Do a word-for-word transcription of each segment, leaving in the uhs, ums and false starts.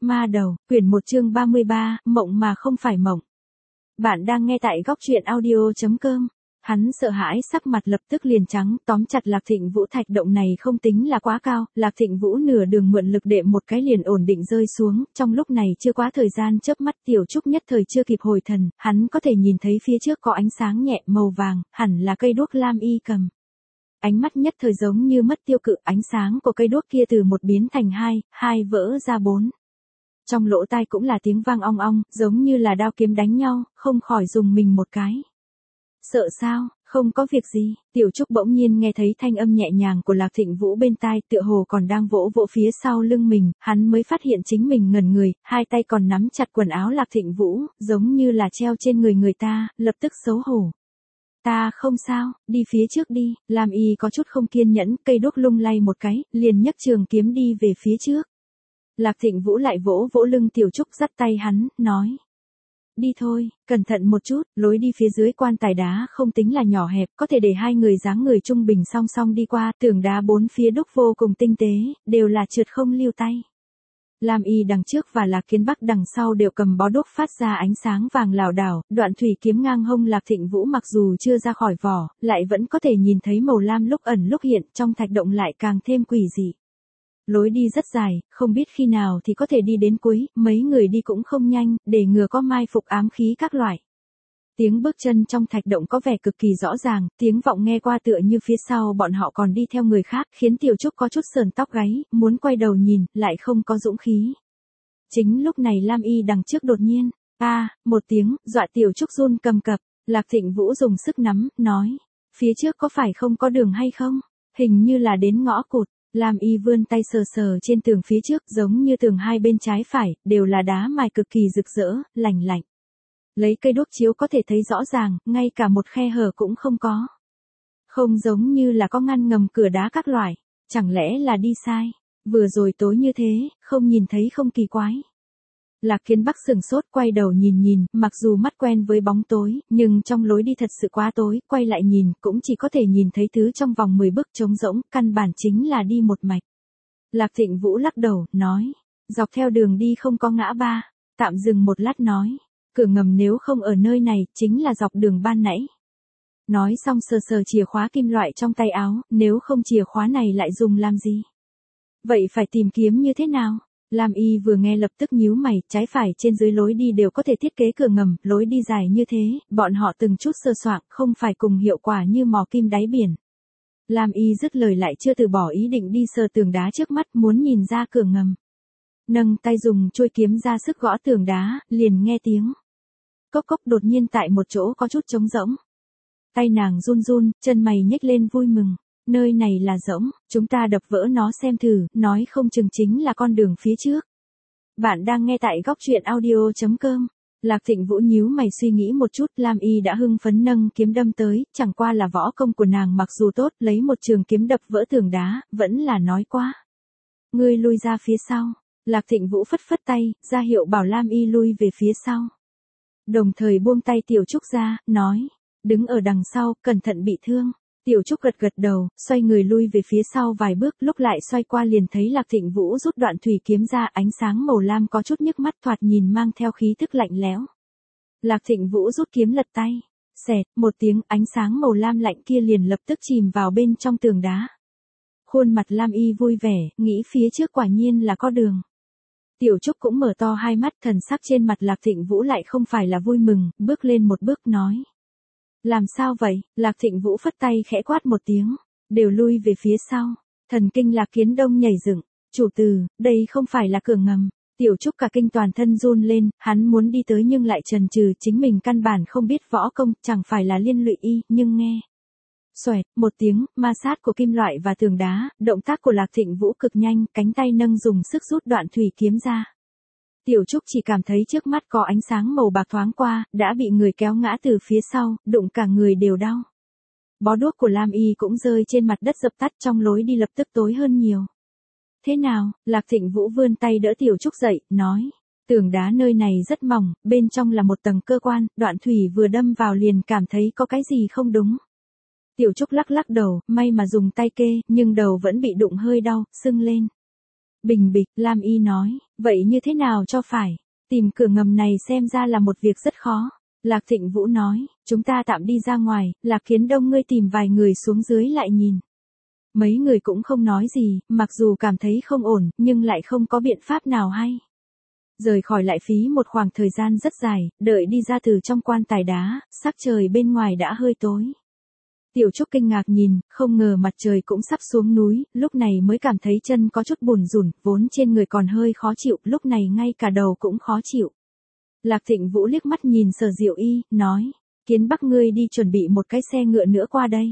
Ma đầu, quyển một chương ba mươi ba, mộng mà không phải mộng. Bạn đang nghe tại góc truyện audio chấm com. Hắn sợ hãi sắc mặt lập tức liền trắng, tóm chặt Lạc Thịnh Vũ. Thạch động này không tính là quá cao, Lạc Thịnh Vũ nửa đường mượn lực đệm một cái liền ổn định rơi xuống, trong lúc này chưa quá thời gian chớp mắt Tiểu Trúc nhất thời chưa kịp hồi thần, hắn có thể nhìn thấy phía trước có ánh sáng nhẹ màu vàng, hẳn là cây đuốc Lam Y cầm. Ánh mắt nhất thời giống như mất tiêu cự, ánh sáng của cây đuốc kia từ một biến thành hai, hai vỡ ra bốn. Trong lỗ tai cũng là tiếng vang ong ong, giống như là đao kiếm đánh nhau, không khỏi dùng mình một cái. Sợ sao, không có việc gì, Tiểu Trúc bỗng nhiên nghe thấy thanh âm nhẹ nhàng của Lạc Thịnh Vũ bên tai, tựa hồ còn đang vỗ vỗ phía sau lưng mình, hắn mới phát hiện chính mình ngẩn người, hai tay còn nắm chặt quần áo Lạc Thịnh Vũ, giống như là treo trên người người ta, lập tức xấu hổ. Ta không sao, đi phía trước đi, Lam Y có chút không kiên nhẫn, cây đuốc lung lay một cái, liền nhấc trường kiếm đi về phía trước. Lạc Thịnh Vũ lại vỗ vỗ lưng Tiểu Trúc dắt tay hắn, nói. Đi thôi, cẩn thận một chút, lối đi phía dưới quan tài đá không tính là nhỏ hẹp, có thể để hai người dáng người trung bình song song đi qua, tường đá bốn phía đúc vô cùng tinh tế, đều là trượt không lưu tay. Lam Y đằng trước và Lạc Kiến Bắc đằng sau đều cầm bó đuốc phát ra ánh sáng vàng lảo đảo, đoạn thủy kiếm ngang hông Lạc Thịnh Vũ mặc dù chưa ra khỏi vỏ, lại vẫn có thể nhìn thấy màu lam lúc ẩn lúc hiện, trong thạch động lại càng thêm quỷ dị. Lối đi rất dài, không biết khi nào thì có thể đi đến cuối, mấy người đi cũng không nhanh, để ngừa có mai phục ám khí các loại. Tiếng bước chân trong thạch động có vẻ cực kỳ rõ ràng, tiếng vọng nghe qua tựa như phía sau bọn họ còn đi theo người khác, khiến Tiểu Trúc có chút sờn tóc gáy, muốn quay đầu nhìn, lại không có dũng khí. Chính lúc này Lam Y đằng trước đột nhiên, a, à, một tiếng, dọa Tiểu Trúc run cầm cập, Lạc Thịnh Vũ dùng sức nắm, nói, phía trước có phải không có đường hay không? Hình như là đến ngõ cụt. Lam Y vươn tay sờ sờ trên tường phía trước, giống như tường hai bên trái phải, đều là đá mài cực kỳ rực rỡ, lành lạnh. Lấy cây đuốc chiếu có thể thấy rõ ràng, ngay cả một khe hở cũng không có. Không giống như là có ngăn ngầm cửa đá các loại, chẳng lẽ là đi sai, vừa rồi tối như thế, không nhìn thấy không kỳ quái. Lạc Kiến Bắc sừng sốt quay đầu nhìn nhìn, mặc dù mắt quen với bóng tối, nhưng trong lối đi thật sự quá tối, quay lại nhìn, cũng chỉ có thể nhìn thấy thứ trong vòng mười bước trống rỗng, căn bản chính là đi một mạch. Lạc Thịnh Vũ lắc đầu, nói, dọc theo đường đi không có ngã ba, tạm dừng một lát nói, cửa ngầm nếu không ở nơi này, chính là dọc đường ban nãy. Nói xong sờ sờ chìa khóa kim loại trong tay áo, nếu không chìa khóa này lại dùng làm gì? Vậy phải tìm kiếm như thế nào? Lam Y vừa nghe lập tức nhíu mày, trái phải trên dưới lối đi đều có thể thiết kế cửa ngầm, lối đi dài như thế, bọn họ từng chút sơ soạn, không phải cùng hiệu quả như mò kim đáy biển. Lam Y dứt lời lại chưa từ bỏ ý định đi sờ tường đá trước mắt, muốn nhìn ra cửa ngầm. Nâng tay dùng chuôi kiếm ra sức gõ tường đá, liền nghe tiếng. Cốc cốc đột nhiên tại một chỗ có chút trống rỗng. Tay nàng run run, chân mày nhếch lên vui mừng. Nơi này là rỗng, chúng ta đập vỡ nó xem thử, nói không chừng chính là con đường phía trước. Bạn đang nghe tại góc truyện audio chấm com. Lạc Thịnh Vũ nhíu mày suy nghĩ một chút, Lam Y đã hưng phấn nâng kiếm đâm tới, chẳng qua là võ công của nàng mặc dù tốt, lấy một trường kiếm đập vỡ tường đá, vẫn là nói quá. Ngươi lui ra phía sau. Lạc Thịnh Vũ phất phất tay, ra hiệu bảo Lam Y lui về phía sau. Đồng thời buông tay Tiểu Trúc ra, nói, đứng ở đằng sau, cẩn thận bị thương. Tiểu Trúc gật gật đầu, xoay người lui về phía sau vài bước, lúc lại xoay qua liền thấy Lạc Thịnh Vũ rút đoạn thủy kiếm ra, ánh sáng màu lam có chút nhức mắt, thoạt nhìn mang theo khí thức lạnh lẽo. Lạc Thịnh Vũ rút kiếm lật tay, xẹt, một tiếng, ánh sáng màu lam lạnh kia liền lập tức chìm vào bên trong tường đá. Khuôn mặt Lam Y vui vẻ, nghĩ phía trước quả nhiên là có đường. Tiểu Trúc cũng mở to hai mắt, thần sắc trên mặt Lạc Thịnh Vũ lại không phải là vui mừng, bước lên một bước nói. Làm sao vậy? Lạc Thịnh Vũ phất tay khẽ quát một tiếng, đều lui về phía sau. Thần kinh Lạc Kiến Đông nhảy dựng, chủ từ, đây không phải là cửa ngầm. Tiểu Trúc cả kinh toàn thân run lên, hắn muốn đi tới nhưng lại chần chừ, chính mình căn bản không biết võ công, chẳng phải là liên lụy y, nhưng nghe. Xoẹt, một tiếng, ma sát của kim loại và tường đá, động tác của Lạc Thịnh Vũ cực nhanh, cánh tay nâng dùng sức rút đoạn thủy kiếm ra. Tiểu Trúc chỉ cảm thấy trước mắt có ánh sáng màu bạc thoáng qua, đã bị người kéo ngã từ phía sau, đụng cả người đều đau. Bó đuốc của Lam Y cũng rơi trên mặt đất dập tắt, trong lối đi lập tức tối hơn nhiều. Thế nào? Lạc Thịnh Vũ vươn tay đỡ Tiểu Trúc dậy, nói. Tường đá nơi này rất mỏng, bên trong là một tầng cơ quan, đoạn thủy vừa đâm vào liền cảm thấy có cái gì không đúng. Tiểu Trúc lắc lắc đầu, may mà dùng tay kê, nhưng đầu vẫn bị đụng hơi đau, sưng lên. Bình bịch, Lam Y nói, vậy như thế nào cho phải? Tìm cửa ngầm này xem ra là một việc rất khó. Lạc Thịnh Vũ nói, chúng ta tạm đi ra ngoài, Lạc Kiến Đông ngươi tìm vài người xuống dưới lại nhìn. Mấy người cũng không nói gì, mặc dù cảm thấy không ổn, nhưng lại không có biện pháp nào hay. Rời khỏi lại phí một khoảng thời gian rất dài, đợi đi ra từ trong quan tài đá, sắc trời bên ngoài đã hơi tối. Tiểu Trúc kinh ngạc nhìn, không ngờ mặt trời cũng sắp xuống núi, lúc này mới cảm thấy chân có chút buồn rủn, vốn trên người còn hơi khó chịu, lúc này ngay cả đầu cũng khó chịu. Lạc Thịnh Vũ liếc mắt nhìn Sở Diệu Y, nói, Kiến Bắc ngươi đi chuẩn bị một cái xe ngựa nữa qua đây.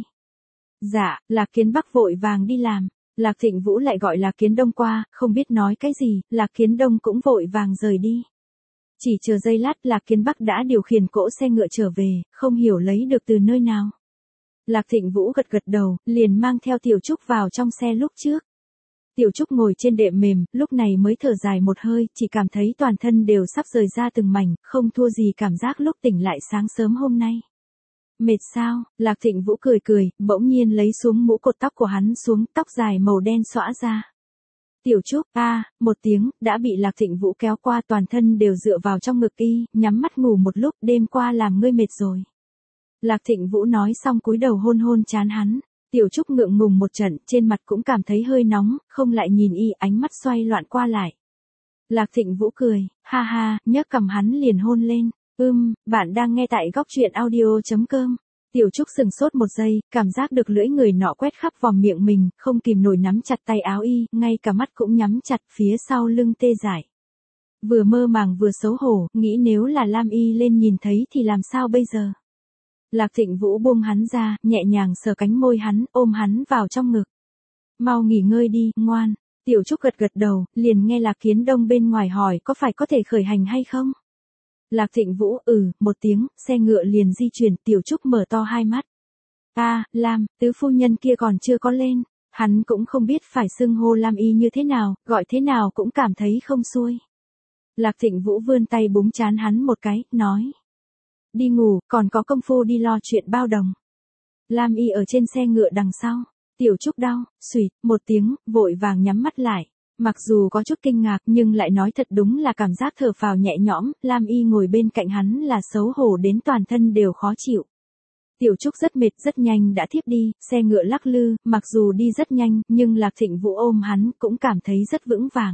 Dạ, Lạc Kiến Bắc vội vàng đi làm. Lạc Thịnh Vũ lại gọi Lạc Kiến Đông qua, không biết nói cái gì, Lạc Kiến Đông cũng vội vàng rời đi. Chỉ chờ giây lát Lạc Kiến Bắc đã điều khiển cỗ xe ngựa trở về, không hiểu lấy được từ nơi nào. Lạc Thịnh Vũ gật gật đầu, liền mang theo Tiểu Trúc vào trong xe lúc trước. Tiểu Trúc ngồi trên đệm mềm, lúc này mới thở dài một hơi, chỉ cảm thấy toàn thân đều sắp rời ra từng mảnh, không thua gì cảm giác lúc tỉnh lại sáng sớm hôm nay. Mệt sao? Lạc Thịnh Vũ cười cười, bỗng nhiên lấy xuống mũ cột tóc của hắn xuống, tóc dài màu đen xõa ra. Tiểu Trúc, a, một tiếng, đã bị Lạc Thịnh Vũ kéo qua, toàn thân đều dựa vào trong ngực y, nhắm mắt ngủ một lúc, đêm qua làm ngươi mệt rồi. Lạc Thịnh Vũ nói xong cúi đầu hôn hôn trán hắn. Tiểu Trúc ngượng ngùng một trận, trên mặt cũng cảm thấy hơi nóng, không lại nhìn y, ánh mắt xoay loạn qua lại. Lạc Thịnh Vũ cười, ha ha, nhấc cầm hắn liền hôn lên. Ưm, bạn đang nghe tại góc truyện audio chấm com. Tiểu Trúc sừng sốt một giây, cảm giác được lưỡi người nọ quét khắp vòng miệng mình, không kìm nổi nắm chặt tay áo y, ngay cả mắt cũng nhắm chặt, phía sau lưng tê dại. Vừa mơ màng vừa xấu hổ, nghĩ nếu là Lam Y lên nhìn thấy thì làm sao bây giờ? Lạc Thịnh Vũ buông hắn ra, nhẹ nhàng sờ cánh môi hắn, ôm hắn vào trong ngực. Mau nghỉ ngơi đi, ngoan. Tiểu Trúc gật gật đầu, liền nghe Lạc Kiến Đông bên ngoài hỏi có phải có thể khởi hành hay không? Lạc Thịnh Vũ, ừ, một tiếng, xe ngựa liền di chuyển, Tiểu Trúc mở to hai mắt. A, à, Lam, tứ phu nhân kia còn chưa có lên, hắn cũng không biết phải xưng hô Lam Y như thế nào, gọi thế nào cũng cảm thấy không xuôi. Lạc Thịnh Vũ vươn tay búng trán hắn một cái, nói. Đi ngủ, còn có công phu đi lo chuyện bao đồng. Lam Y ở trên xe ngựa đằng sau, Tiểu Trúc đau, xùyt, một tiếng, vội vàng nhắm mắt lại. Mặc dù có chút kinh ngạc nhưng lại nói thật đúng là cảm giác thở phào nhẹ nhõm, Lam Y ngồi bên cạnh hắn là xấu hổ đến toàn thân đều khó chịu. Tiểu Trúc rất mệt rất nhanh đã thiếp đi, xe ngựa lắc lư, mặc dù đi rất nhanh, nhưng Lạc Thịnh Vũ ôm hắn cũng cảm thấy rất vững vàng.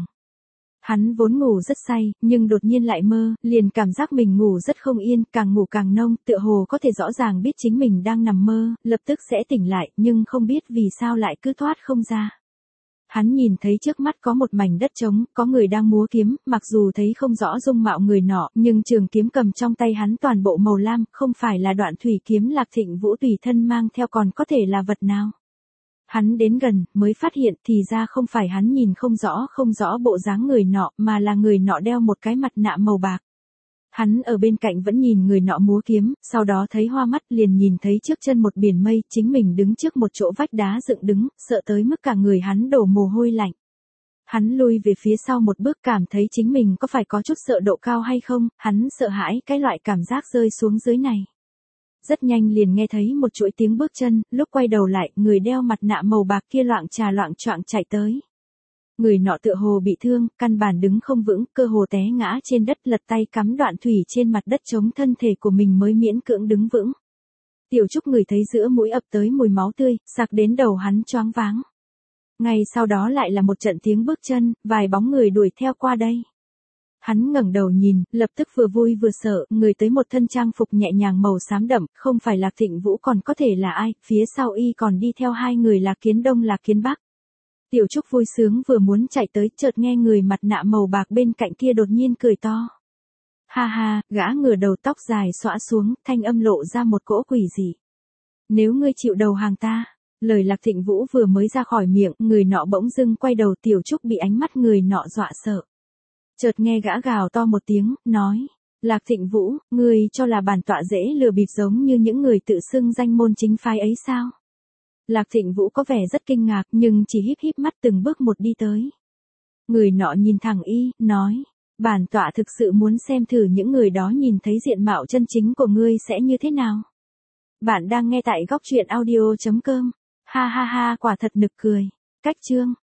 Hắn vốn ngủ rất say, nhưng đột nhiên lại mơ, liền cảm giác mình ngủ rất không yên, càng ngủ càng nông, tựa hồ có thể rõ ràng biết chính mình đang nằm mơ, lập tức sẽ tỉnh lại, nhưng không biết vì sao lại cứ thoát không ra. Hắn nhìn thấy trước mắt có một mảnh đất trống, có người đang múa kiếm, mặc dù thấy không rõ dung mạo người nọ, nhưng trường kiếm cầm trong tay hắn toàn bộ màu lam, không phải là đoạn thủy kiếm Lạc Thịnh Vũ tùy thân mang theo còn có thể là vật nào. Hắn đến gần, mới phát hiện thì ra không phải hắn nhìn không rõ không rõ bộ dáng người nọ, mà là người nọ đeo một cái mặt nạ màu bạc. Hắn ở bên cạnh vẫn nhìn người nọ múa kiếm, sau đó thấy hoa mắt liền nhìn thấy trước chân một biển mây, chính mình đứng trước một chỗ vách đá dựng đứng, sợ tới mức cả người hắn đổ mồ hôi lạnh. Hắn lui về phía sau một bước cảm thấy chính mình có phải có chút sợ độ cao hay không, hắn sợ hãi cái loại cảm giác rơi xuống dưới này. Rất nhanh liền nghe thấy một chuỗi tiếng bước chân, lúc quay đầu lại, người đeo mặt nạ màu bạc kia loạng trà loạng choạng chạy tới. Người nọ tựa hồ bị thương, căn bản đứng không vững, cơ hồ té ngã trên đất, lật tay cắm đoạn thủy trên mặt đất chống thân thể của mình mới miễn cưỡng đứng vững. Tiểu Trúc ngửi thấy giữa mũi ập tới mùi máu tươi, sặc đến đầu hắn choáng váng. Ngay sau đó lại là một trận tiếng bước chân, vài bóng người đuổi theo qua đây. Hắn ngẩng đầu nhìn, lập tức vừa vui vừa sợ, người tới một thân trang phục nhẹ nhàng màu xám đậm, không phải Lạc Thịnh Vũ còn có thể là ai, phía sau y còn đi theo hai người Lạc Kiến Đông Lạc Kiến Bắc. Tiểu Trúc vui sướng vừa muốn chạy tới, chợt nghe người mặt nạ màu bạc bên cạnh kia đột nhiên cười to. Ha ha, gã ngửa đầu tóc dài xõa xuống, thanh âm lộ ra một cỗ quỷ dị. Nếu ngươi chịu đầu hàng ta, lời Lạc Thịnh Vũ vừa mới ra khỏi miệng, người nọ bỗng dưng quay đầu, Tiểu Trúc bị ánh mắt người nọ dọa sợ. Chợt nghe gã gào to một tiếng, nói, Lạc Thịnh Vũ, ngươi cho là bản tọa dễ lừa bịp giống như những người tự xưng danh môn chính phái ấy sao? Lạc Thịnh Vũ có vẻ rất kinh ngạc nhưng chỉ híp híp mắt từng bước một đi tới. Người nọ nhìn thẳng y, nói, bản tọa thực sự muốn xem thử những người đó nhìn thấy diện mạo chân chính của ngươi sẽ như thế nào. Bạn đang nghe tại góc truyện audio chấm com. Ha ha ha, quả thật nực cười. Cách chương.